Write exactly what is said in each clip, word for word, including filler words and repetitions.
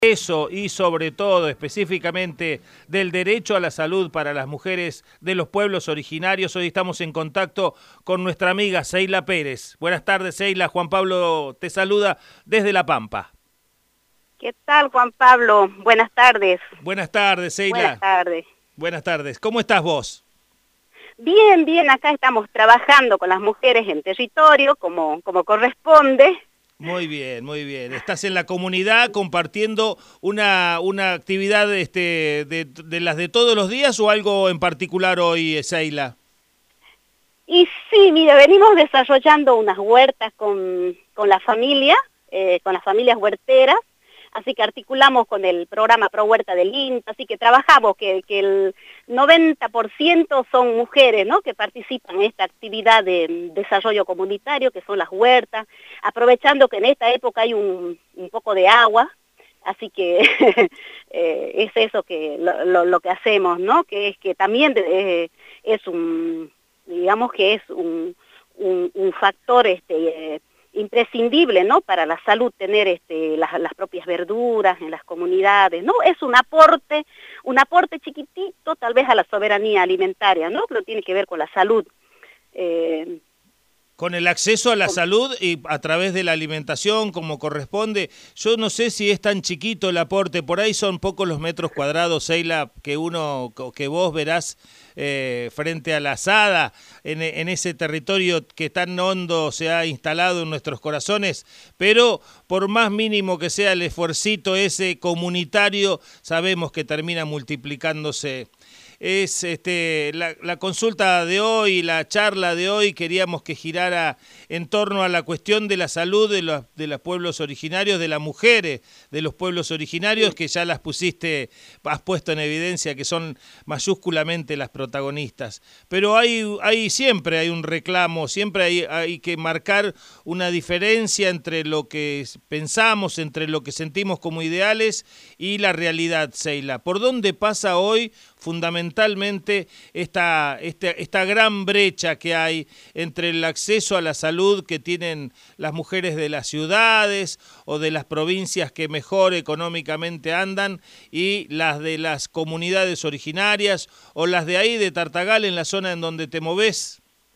Eso y sobre todo, específicamente, del derecho a la salud para las mujeres de los pueblos originarios. Hoy estamos en contacto con nuestra amiga Seila Pérez. Buenas tardes, Seila. Juan Pablo te saluda desde La Pampa. ¿Qué tal, Juan Pablo? Buenas tardes. Buenas tardes, Seila. Buenas tardes. Buenas tardes. ¿Cómo estás vos? Bien, bien. Acá estamos trabajando con las mujeres en territorio, como, como corresponde. Muy bien, muy bien. Estás en la comunidad compartiendo una, una actividad este, de, de las de todos los días o algo en particular hoy, Seila. Y sí, mira, venimos desarrollando unas huertas con, con la familia, eh, con las familias huerteras, así que articulamos con el programa Pro Huerta del I N T A, así que trabajamos que, que el noventa por ciento son mujeres, ¿no?, que participan en esta actividad de desarrollo comunitario, que son las huertas, aprovechando que en esta época hay un, un poco de agua, así que eh, es eso que lo, lo, lo que hacemos, ¿no?, que es que también eh, es un, digamos que es un, un, un factor este, eh, imprescindible, ¿no?, para la salud, tener este, las, las propias verduras en las comunidades, ¿no? Es un aporte, un aporte chiquitito tal vez a la soberanía alimentaria, ¿no?, que tiene que ver con la salud. Eh, Con el acceso a la salud y a través de la alimentación como corresponde. Yo no sé si es tan chiquito el aporte, por ahí son pocos los metros cuadrados, Seila, que uno, que vos verás eh, frente a la asada, en, en ese territorio que tan hondo se ha instalado en nuestros corazones, pero por más mínimo que sea el esfuercito ese comunitario, sabemos que termina multiplicándose. Es este, la, la consulta de hoy, la charla de hoy, queríamos que girara en torno a la cuestión de la salud de los, de los pueblos originarios, de las mujeres de los pueblos originarios, que ya las pusiste, has puesto en evidencia que son mayúsculamente las protagonistas. Pero hay, hay siempre hay un reclamo, siempre hay, hay que marcar una diferencia entre lo que pensamos, entre lo que sentimos como ideales y la realidad, Seila. ¿Por dónde pasa hoy fundamentalmente esta, esta, esta gran brecha que hay entre el acceso a la salud que tienen las mujeres de las ciudades o de las provincias que mejor económicamente andan y las de las comunidades originarias o las de ahí de Tartagal, en la zona en donde te movés?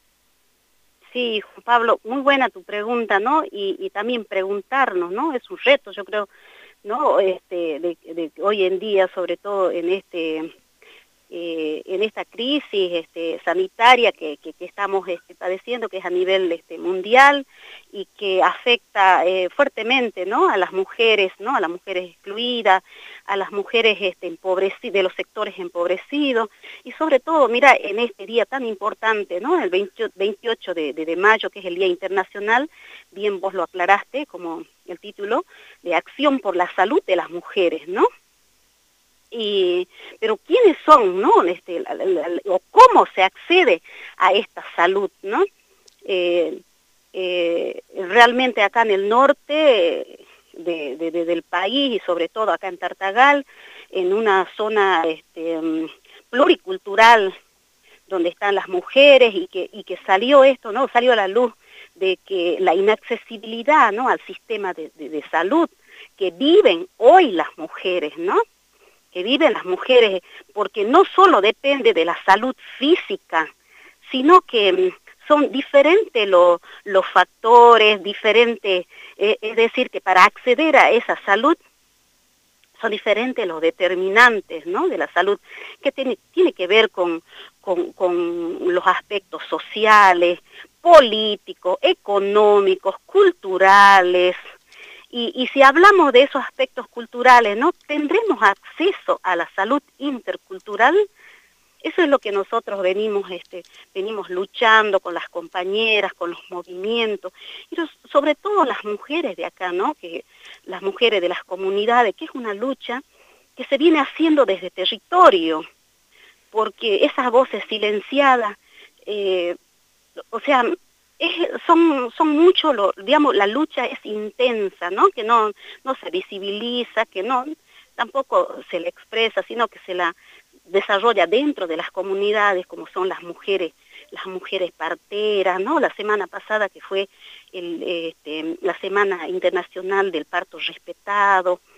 Sí, Juan Pablo, muy buena tu pregunta, ¿no? Y, y también preguntarnos, ¿no? Es un reto, yo creo, ¿no? Este, de, de hoy en día, sobre todo en este... Eh, en esta crisis este, sanitaria que, que, que estamos este, padeciendo, que es a nivel este, mundial y que afecta eh, fuertemente, ¿no?, a las mujeres, ¿no?, a las mujeres excluidas, a las mujeres este, empobrecidas, de los sectores empobrecidos, y sobre todo, mira, en este día tan importante, ¿no?, el veintiocho de, de, de mayo, que es el Día Internacional, bien vos lo aclaraste como el título, de Acción por la Salud de las Mujeres, ¿no? Y, pero quiénes son, ¿no?, este, la, la, la, o cómo se accede a esta salud, ¿no? Eh, eh, realmente acá en el norte de, de, de, del país y sobre todo acá en Tartagal, en una zona este, pluricultural donde están las mujeres y que, y que salió esto, ¿no?, salió a la luz de que la inaccesibilidad, ¿no?, al sistema de, de, de salud que viven hoy las mujeres, ¿no?, que viven las mujeres, porque no solo depende de la salud física, sino que son diferentes los, los factores, diferentes, eh, es decir, que para acceder a esa salud son diferentes los determinantes, ¿no?, de la salud, que tiene, tiene que ver con, con, con los aspectos sociales, políticos, económicos, culturales. Y, y si hablamos de esos aspectos culturales, ¿no?, ¿tendremos acceso a la salud intercultural? Eso es lo que nosotros venimos, este, venimos luchando con las compañeras, con los movimientos, y los, sobre todo las mujeres de acá, ¿no?, que las mujeres de las comunidades, que es una lucha que se viene haciendo desde territorio, porque esas voces silenciadas, eh, o sea, Es, son son mucho, lo, digamos, la lucha es intensa, ¿no?, que no, no se visibiliza, que no, tampoco se le expresa, sino que se la desarrolla dentro de las comunidades, como son las mujeres, las mujeres parteras, ¿no? La semana pasada que fue el, este, la Semana Internacional del Parto Respetado,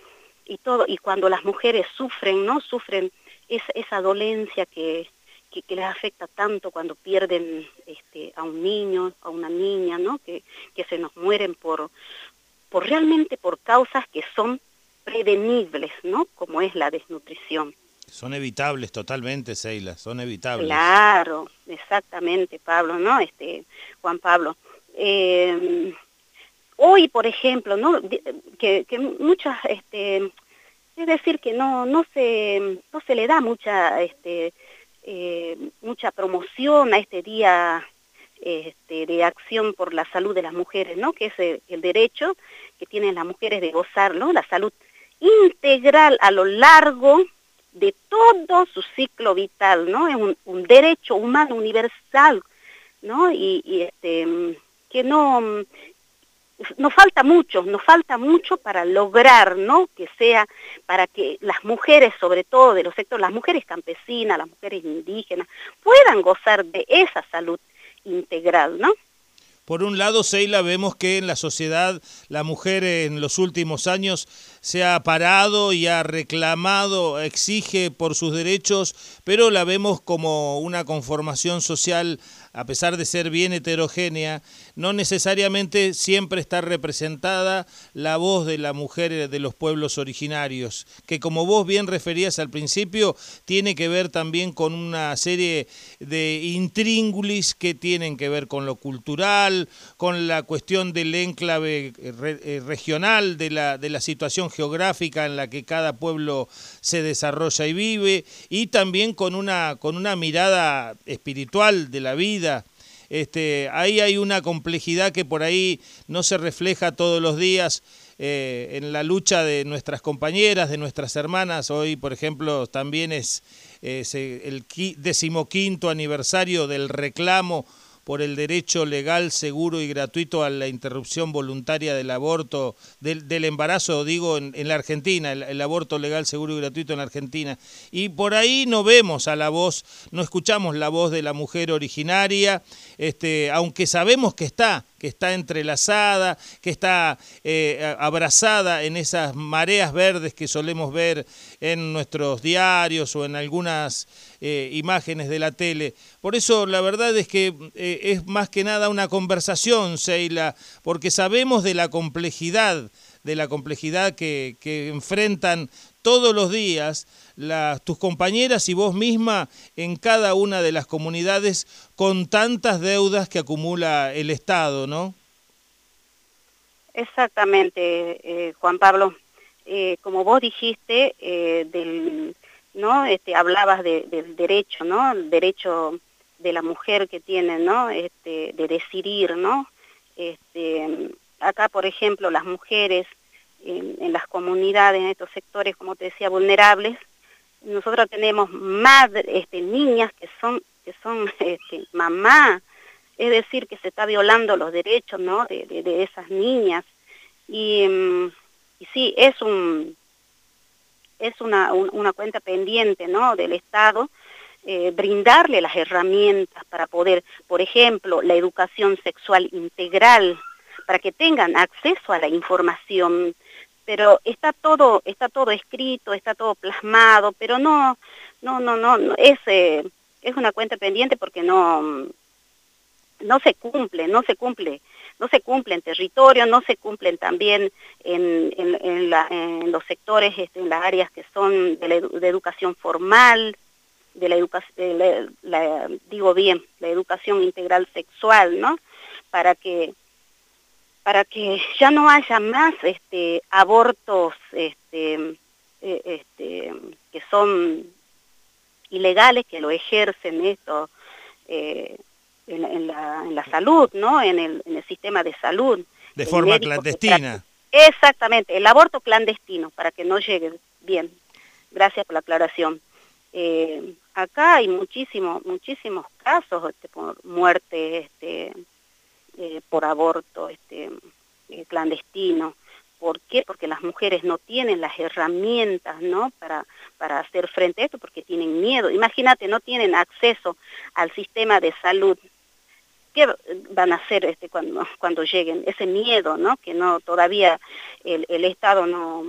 y todo, y cuando las mujeres sufren, ¿no? Sufren esa, esa dolencia que, que, que les afecta tanto cuando pierden este, a un niño, a una niña, ¿no? Que, que se nos mueren por, por realmente por causas que son prevenibles, ¿no? Como es la desnutrición. Son evitables totalmente, Seila, son evitables. Claro, exactamente, Pablo, ¿no? Este, Juan Pablo. Eh, hoy, por ejemplo, ¿no? Que, que muchas, este, es decir, que no, no se, no se le da mucha, este, eh, mucha promoción a este día este, de acción por la salud de las mujeres, ¿no? Que es el, el derecho que tienen las mujeres de gozar, ¿no? La salud integral a lo largo de todo su ciclo vital, ¿no? Es un, un derecho humano universal, ¿no? Y, y este, que no, nos falta mucho, nos falta mucho para lograr, ¿no? Que sea, para que las mujeres, sobre todo de los sectores, las mujeres campesinas, las mujeres indígenas, puedan gozar de esa salud integral, ¿no? Por un lado, Seila, vemos que en la sociedad la mujer en los últimos años se ha parado y ha reclamado, exige por sus derechos, pero la vemos como una conformación social, a pesar de ser bien heterogénea, no necesariamente siempre está representada la voz de la mujer de los pueblos originarios, que como vos bien referías al principio, tiene que ver también con una serie de intríngulis que tienen que ver con lo cultural, con la cuestión del enclave re, regional, de la, de la situación geográfica en la que cada pueblo se desarrolla y vive, y también con una, con una mirada espiritual de la vida. Este, ahí hay una complejidad que por ahí no se refleja todos los días eh, en la lucha de nuestras compañeras, de nuestras hermanas. Hoy, por ejemplo, también es, es el decimoquinto aniversario del reclamo por el derecho legal, seguro y gratuito a la interrupción voluntaria del aborto, del, del embarazo, digo, en, en la Argentina, el, el aborto legal, seguro y gratuito en la Argentina. Y por ahí no vemos a la voz, no escuchamos la voz de la mujer originaria, este, aunque sabemos que está, que está entrelazada, que está eh, abrazada en esas mareas verdes que solemos ver en nuestros diarios o en algunas eh, imágenes de la tele. Por eso la verdad es que eh, es más que nada una conversación, Seila, porque sabemos de la complejidad, de la complejidad que, que enfrentan todos los días las, tus compañeras y vos misma en cada una de las comunidades con tantas deudas que acumula el Estado, ¿no? Exactamente, eh, Juan Pablo. Eh, como vos dijiste, eh, del, ¿no? Este, hablabas de, del derecho, ¿no? El derecho de la mujer que tiene, ¿no? Este, de decidir, ¿no? Este, acá, por ejemplo, las mujeres en, en las comunidades, en estos sectores, como te decía, vulnerables, nosotros tenemos madres, este, niñas que son, que son este, mamá, es decir, que se está violando los derechos, ¿no? de, de, de esas niñas. Y, y sí, es un es una, un, una cuenta pendiente, ¿no? del Estado, eh, brindarle las herramientas para poder, por ejemplo, la educación sexual integral, para que tengan acceso a la información. Pero está todo, está todo escrito, está todo plasmado, pero no, no, no, no, no es, eh, es una cuenta pendiente porque no, no se cumple, no se cumple, no se cumple en territorio, no se cumplen también en, en, en, la, en los sectores, este, en las áreas que son de, la edu de educación formal, de la educación, la, la, digo bien, la educación integral sexual, ¿no? Para que para que ya no haya más este, abortos este, eh, este, que son ilegales, que lo ejercen esto eh, en, en, la, en la salud, ¿no? En el, en el sistema de salud. De forma clandestina. Exactamente, el aborto clandestino, para que no llegue. Bien, gracias por la aclaración. Eh, acá hay muchísimos, muchísimos casos este, por muerte, este, Eh, por aborto este, eh, clandestino. ¿Por qué? Porque las mujeres no tienen las herramientas, ¿no? para, para hacer frente a esto, porque tienen miedo. Imagínate, no tienen acceso al sistema de salud. ¿Qué van a hacer este, cuando, cuando lleguen? Ese miedo, ¿no? Que no todavía el, el Estado no,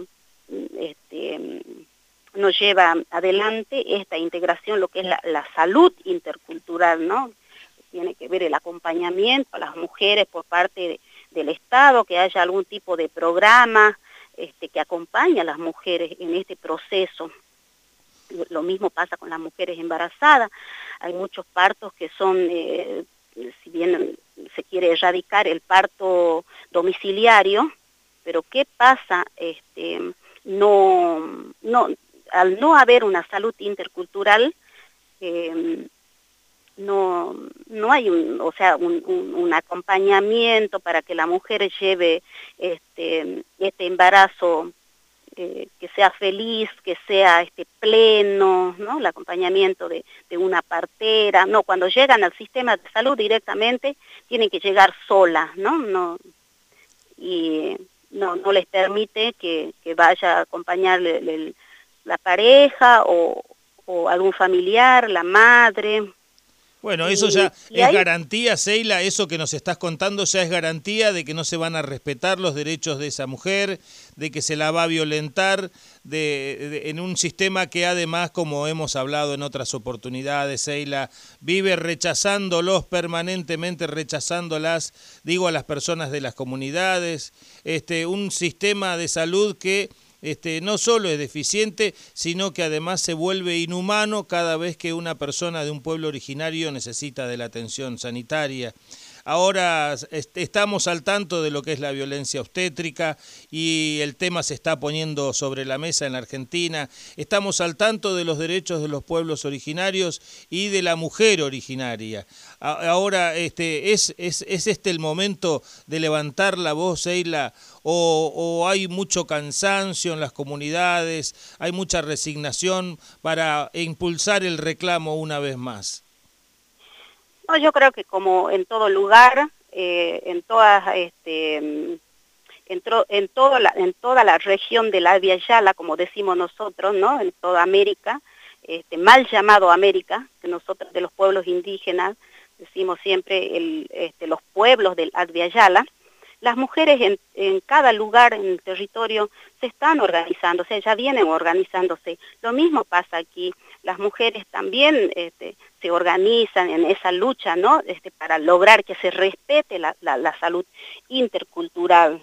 este, no lleva adelante esta integración, lo que es la, la salud intercultural, ¿no? Tiene que ver el acompañamiento a las mujeres por parte de, del Estado, que haya algún tipo de programa este, que acompañe a las mujeres en este proceso. Lo mismo pasa con las mujeres embarazadas. Hay muchos partos que son, eh, si bien se quiere erradicar el parto domiciliario, pero ¿qué pasa? Este, no, no, al no haber una salud intercultural, eh, no, no hay un, o sea, un, un, un acompañamiento para que la mujer lleve este, este embarazo eh, que sea feliz, que sea este pleno, ¿no? El acompañamiento de, de una partera. No, cuando llegan al sistema de salud directamente tienen que llegar solas, ¿no? No y no, no les permite que, que vaya a acompañarle el, la pareja o, o algún familiar, la madre. Bueno, Y, eso ya y es ahí, garantía, Seila, eso que nos estás contando ya es garantía de que no se van a respetar los derechos de esa mujer, de que se la va a violentar, de, de, en un sistema que además, como hemos hablado en otras oportunidades, Seila, vive rechazándolos permanentemente, rechazándolas, digo, a las personas de las comunidades, este, un sistema de salud que... Este, no solo es deficiente, sino que además se vuelve inhumano cada vez que una persona de un pueblo originario necesita de la atención sanitaria. Ahora estamos al tanto de lo que es la violencia obstétrica y el tema se está poniendo sobre la mesa en la Argentina. Estamos al tanto de los derechos de los pueblos originarios y de la mujer originaria. Ahora, este, ¿es, es, es este el momento de levantar la voz, Seila? O, o hay mucho cansancio en las comunidades, hay mucha resignación para impulsar el reclamo una vez más? no, yo creo que como en todo lugar, eh, en todas, este, en, tro, en, todo la, en toda la región de la Abya Yala, como decimos nosotros, ¿no? En toda América, este, mal llamado América, que nosotros de los pueblos indígenas decimos siempre el, este, los pueblos del Abya Yala. Las mujeres en, en cada lugar, en el territorio, se están organizando, o sea, ya vienen organizándose. Lo mismo pasa aquí. Las mujeres también este, se organizan en esa lucha, ¿no? Este, para lograr que se respete la, la, la salud intercultural,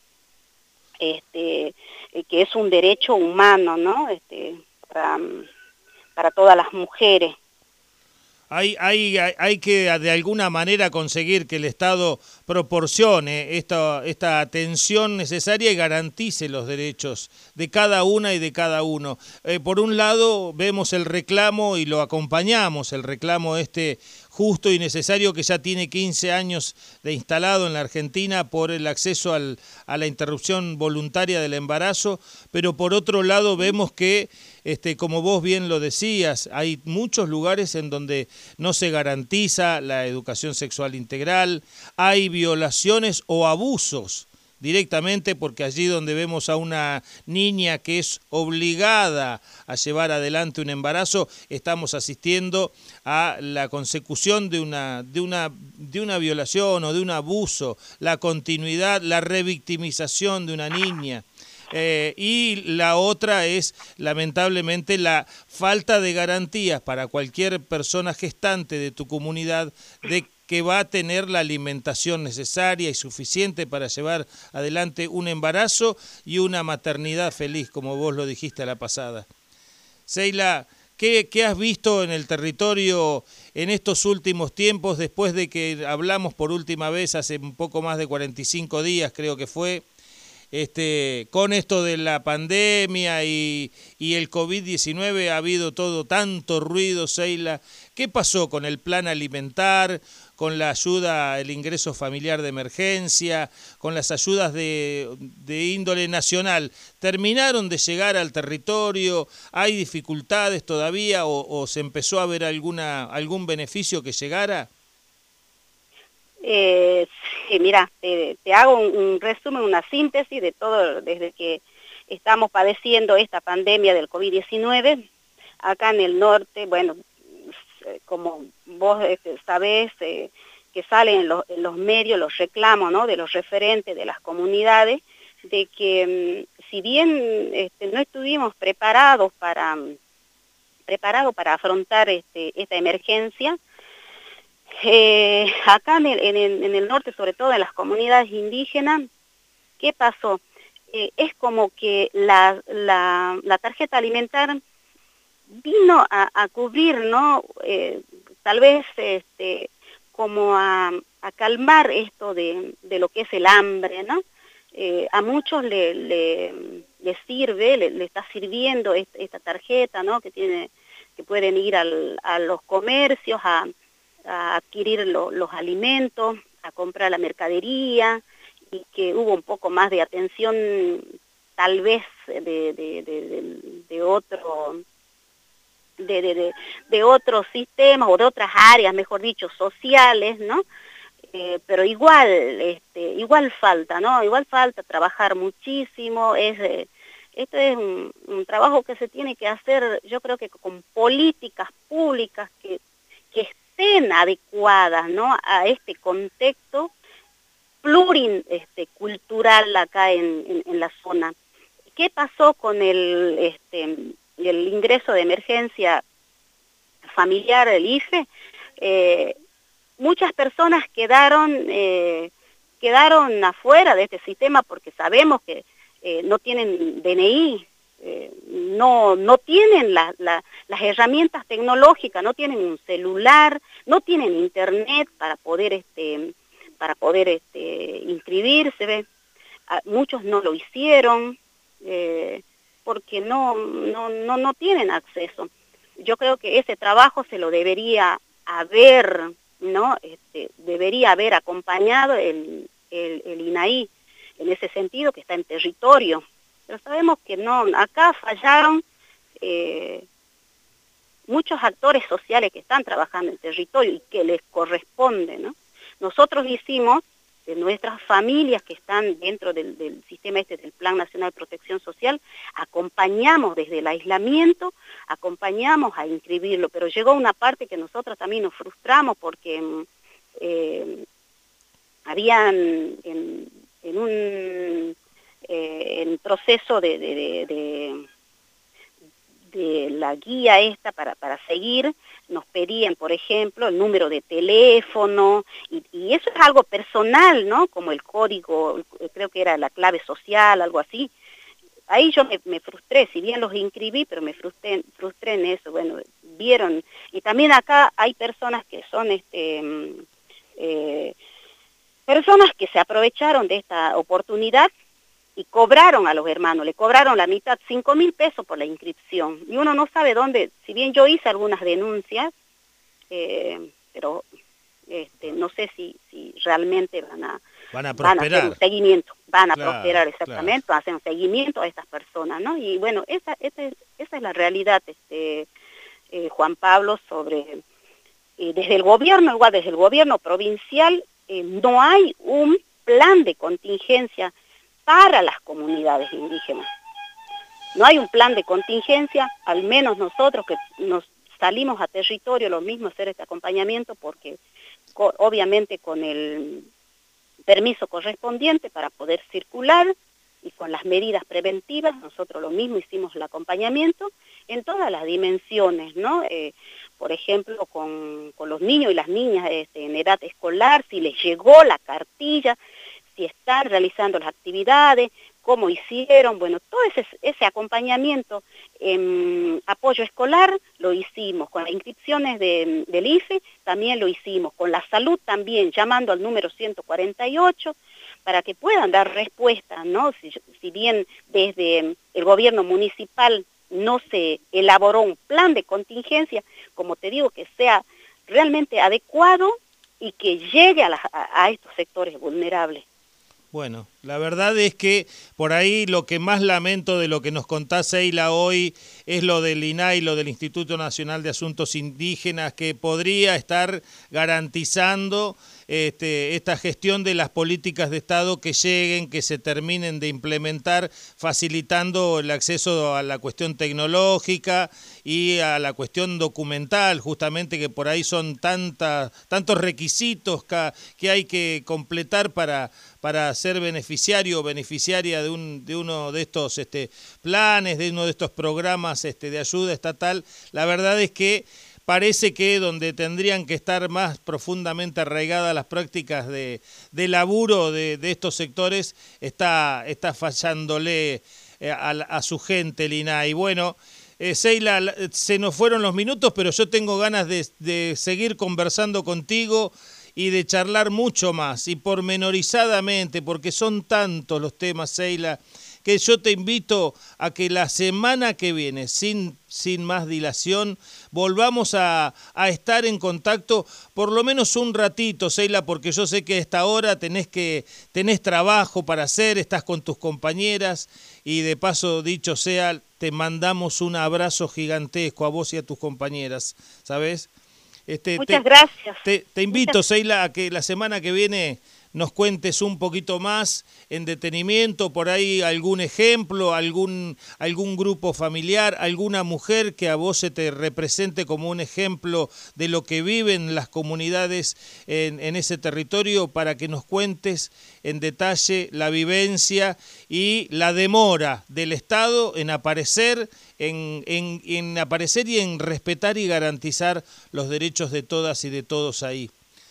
este, que es un derecho humano, ¿no? Este, para, para todas las mujeres. Hay, hay, hay que de alguna manera conseguir que el Estado proporcione esta, esta atención necesaria y garantice los derechos de cada una y de cada uno. Eh, por un lado vemos el reclamo y lo acompañamos, el reclamo este justo y necesario que ya tiene quince años de instalado en la Argentina por el acceso al, a la interrupción voluntaria del embarazo, pero por otro lado vemos que, este, como vos bien lo decías, hay muchos lugares en donde no se garantiza la educación sexual integral, hay violaciones o abusos directamente, porque allí donde vemos a una niña que es obligada a llevar adelante un embarazo, estamos asistiendo a la consecución de una, de una, de una violación o de un abuso, la continuidad, la revictimización de una niña. Eh, y la otra es, lamentablemente, la falta de garantías para cualquier persona gestante de tu comunidad de que va a tener la alimentación necesaria y suficiente para llevar adelante un embarazo y una maternidad feliz, como vos lo dijiste a la pasada. Seila, ¿qué, qué has visto en el territorio en estos últimos tiempos, después de que hablamos por última vez hace un poco más de cuarenta y cinco días, creo que fue, este, con esto de la pandemia y, y el COVID diecinueve ha habido todo tanto ruido, Seila? ¿Qué pasó con el plan alimentar, con la ayuda, el ingreso familiar de emergencia, con las ayudas de, de índole nacional? ¿Terminaron de llegar al territorio? ¿Hay dificultades todavía o, o se empezó a ver alguna, algún beneficio que llegara? Eh, sí, mira, te, te hago un, un resumen, una síntesis de todo desde que estamos padeciendo esta pandemia del COVID diecinueve. Acá en el norte, bueno, como vos este, sabés, eh, que salen en los, en los medios los reclamos, ¿no?, de los referentes de las comunidades, de que mm, si bien este, no estuvimos preparados para, preparados para afrontar este, esta emergencia, eh, acá en el, en, el, en el norte, sobre todo en las comunidades indígenas, ¿qué pasó? Eh, es como que la, la, la tarjeta alimentar vino a, a cubrir, ¿no? Eh, tal vez este, como a, a calmar esto de, de lo que es el hambre, ¿no? Eh, a muchos le, le, le sirve, le, le está sirviendo esta, esta tarjeta, ¿no? Que tiene, que pueden ir al, a los comercios a, a adquirir lo, los alimentos, a comprar la mercadería, y que hubo un poco más de atención, tal vez de, de, de, de, de otro De, de, de, de otros sistemas o de otras áreas, mejor dicho, sociales, ¿no? Eh, pero igual, este, igual falta, ¿no? Igual falta trabajar muchísimo, es, eh, esto es un, un trabajo que se tiene que hacer, yo creo que con políticas públicas que, que estén adecuadas, ¿no? A este contexto plurin, este, cultural acá en, en, en la zona. ¿Qué pasó con el, este, el ingreso de emergencia familiar, el I F E? Eh, muchas personas quedaron, eh, quedaron afuera de este sistema porque sabemos que eh, no tienen D N I, eh, no, no tienen la, la, las herramientas tecnológicas, no tienen un celular, no tienen internet para poder, este, para poder este, inscribirse, ¿ve? A, muchos no lo hicieron, eh, porque no, no, no, no tienen acceso. Yo creo que ese trabajo se lo debería haber, ¿no? Este, debería haber acompañado el, el, el I N A I, en ese sentido, que está en territorio. Pero sabemos que no, acá fallaron eh, muchos actores sociales que están trabajando en territorio y que les corresponde, ¿no? Nosotros hicimos, de nuestras familias que están dentro del, del sistema este del Plan Nacional de Protección Social, acompañamos desde el aislamiento, acompañamos a inscribirlo, pero llegó una parte que nosotros también nos frustramos porque eh, habían en, en un eh, en proceso de, de, de, de de la guía esta para, para seguir, nos pedían, por ejemplo, el número de teléfono, y, y eso es algo personal, ¿no? Como el código, creo que era la clave social, algo así. Ahí yo me, me frustré, si bien los inscribí, pero me frustré, frustré en eso, bueno, vieron. Y también acá hay personas que son, este, eh, personas que se aprovecharon de esta oportunidad y cobraron a los hermanos, le cobraron la mitad, cinco mil pesos por la inscripción. Y uno no sabe dónde, si bien yo hice algunas denuncias, eh, pero este, no sé si, si realmente van a, van a prosperar. Van a hacer un seguimiento, van a claro, prosperar exactamente, claro. van a hacer un seguimiento a estas personas, ¿no? Y bueno, esa, esa, es, esa es la realidad, este, eh, Juan Pablo, sobre, eh, desde el gobierno, igual desde el gobierno provincial, eh, no hay un plan de contingencia para las comunidades indígenas. No hay un plan de contingencia, al menos nosotros que nos salimos a territorio, lo mismo hacer este acompañamiento, porque co obviamente con el permiso correspondiente para poder circular y con las medidas preventivas, nosotros lo mismo hicimos el acompañamiento en todas las dimensiones, ¿no? Eh, por ejemplo, con, con los niños y las niñas este, en edad escolar, si les llegó la cartilla, si están realizando las actividades, cómo hicieron, bueno, todo ese, ese acompañamiento en apoyo escolar lo hicimos, con las inscripciones de, del I F E también lo hicimos, con la salud también, llamando al número ciento cuarenta y ocho, para que puedan dar respuesta, ¿no? Si, si bien desde el gobierno municipal no se elaboró un plan de contingencia, como te digo, que sea realmente adecuado y que llegue a, la, a, a estos sectores vulnerables. Bueno, la verdad es que por ahí lo que más lamento de lo que nos contás, Seila, hoy es lo del I N A I, lo del Instituto Nacional de Asuntos Indígenas, que podría estar garantizando este, esta gestión de las políticas de Estado que lleguen, que se terminen de implementar, facilitando el acceso a la cuestión tecnológica y a la cuestión documental, justamente que por ahí son tantas, tantos requisitos que, que hay que completar para, para ser beneficiario o beneficiaria de, un, de uno de estos este, planes, de uno de estos programas este, de ayuda estatal. La verdad es que parece que donde tendrían que estar más profundamente arraigadas las prácticas de, de laburo de, de estos sectores, está, está fallándole eh, a, a su gente el I N A H. Y bueno, eh, Seila, se nos fueron los minutos, pero yo tengo ganas de, de seguir conversando contigo y de charlar mucho más, y pormenorizadamente, porque son tantos los temas, Seila, que yo te invito a que la semana que viene, sin, sin más dilación, volvamos a, a estar en contacto por lo menos un ratito, Seila, porque yo sé que a esta hora tenés, que, tenés trabajo para hacer, estás con tus compañeras, y de paso, dicho sea, te mandamos un abrazo gigantesco a vos y a tus compañeras, ¿sabés? Este, Muchas te, gracias. Te, te invito, Muchas... Seila, a que la semana que viene nos cuentes un poquito más en detenimiento, por ahí algún ejemplo, algún, algún grupo familiar, alguna mujer que a vos se te represente como un ejemplo de lo que viven las comunidades en, en ese territorio, para que nos cuentes en detalle la vivencia y la demora del Estado en aparecer, en, en, en aparecer y en respetar y garantizar los derechos de todas y de todos ahí.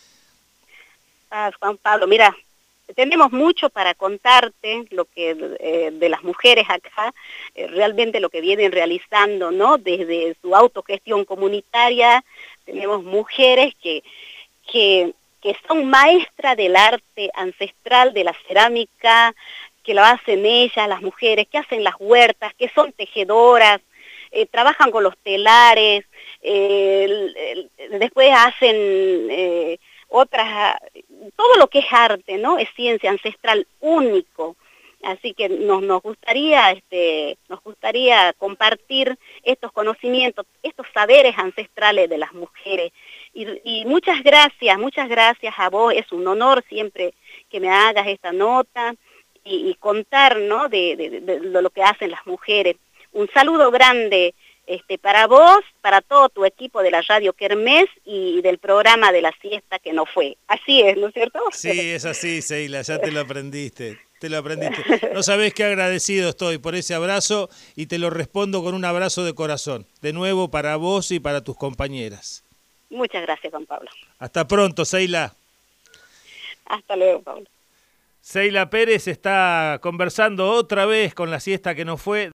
Ah, Juan Pablo, mira, tenemos mucho para contarte lo que eh, de las mujeres acá, eh, realmente lo que vienen realizando, ¿no? Desde su autogestión comunitaria, tenemos mujeres que, que, que son maestras del arte ancestral, de la cerámica, que lo hacen ellas, las mujeres, que hacen las huertas, que son tejedoras, eh, trabajan con los telares, eh, el, el, después hacen... Eh, otras, todo lo que es arte, ¿no? Es ciencia ancestral único. Así que nos, nos gustaría, este, nos gustaría compartir estos conocimientos, estos saberes ancestrales de las mujeres. Y, y muchas gracias, muchas gracias a vos. Es un honor siempre que me hagas esta nota y, y contar, ¿no? De, de, de, de lo que hacen las mujeres. Un saludo grande. Este, para vos, para todo tu equipo de la Radio Kermés y del programa de la siesta que no fue. Así es, ¿no es cierto? Sí, es así, Seila, ya te lo aprendiste, te lo aprendiste. No sabés qué agradecido estoy por ese abrazo, y te lo respondo con un abrazo de corazón, de nuevo para vos y para tus compañeras. Muchas gracias, Juan Pablo. Hasta pronto, Seila. Hasta luego, Pablo. Seila Pérez está conversando otra vez con la siesta que no fue.